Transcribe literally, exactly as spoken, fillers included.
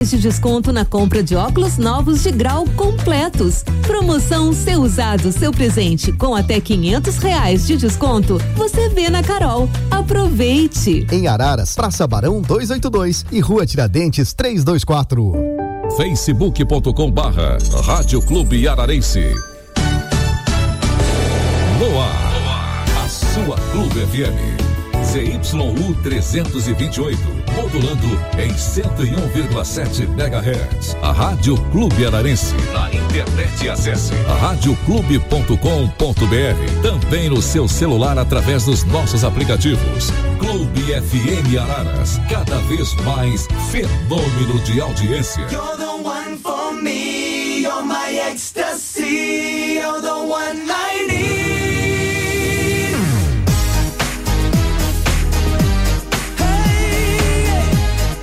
reais de desconto na compra de óculos novos de grau completos. Promoção Seu Usado, Seu Presente, com até quinhentos reais de desconto. Você vê na Carol. Aproveite! Em Araras, Praça Barão duzentos e oitenta e dois e Rua Tiradentes trezentos e vinte e quatro. facebook ponto com barra Rádio Clube Ararense. No ar, a sua Clube F M. Z Y U trezentos e vinte e oito, modulando em cento e um vírgula sete megahertz. A Rádio Clube Ararense. Na internet, acesse rádio clube ponto com ponto br. Também no seu celular através dos nossos aplicativos. Clube F M Araras, cada vez mais fenômeno de audiência. You're the one for me, you're my ecstasy, you're the one I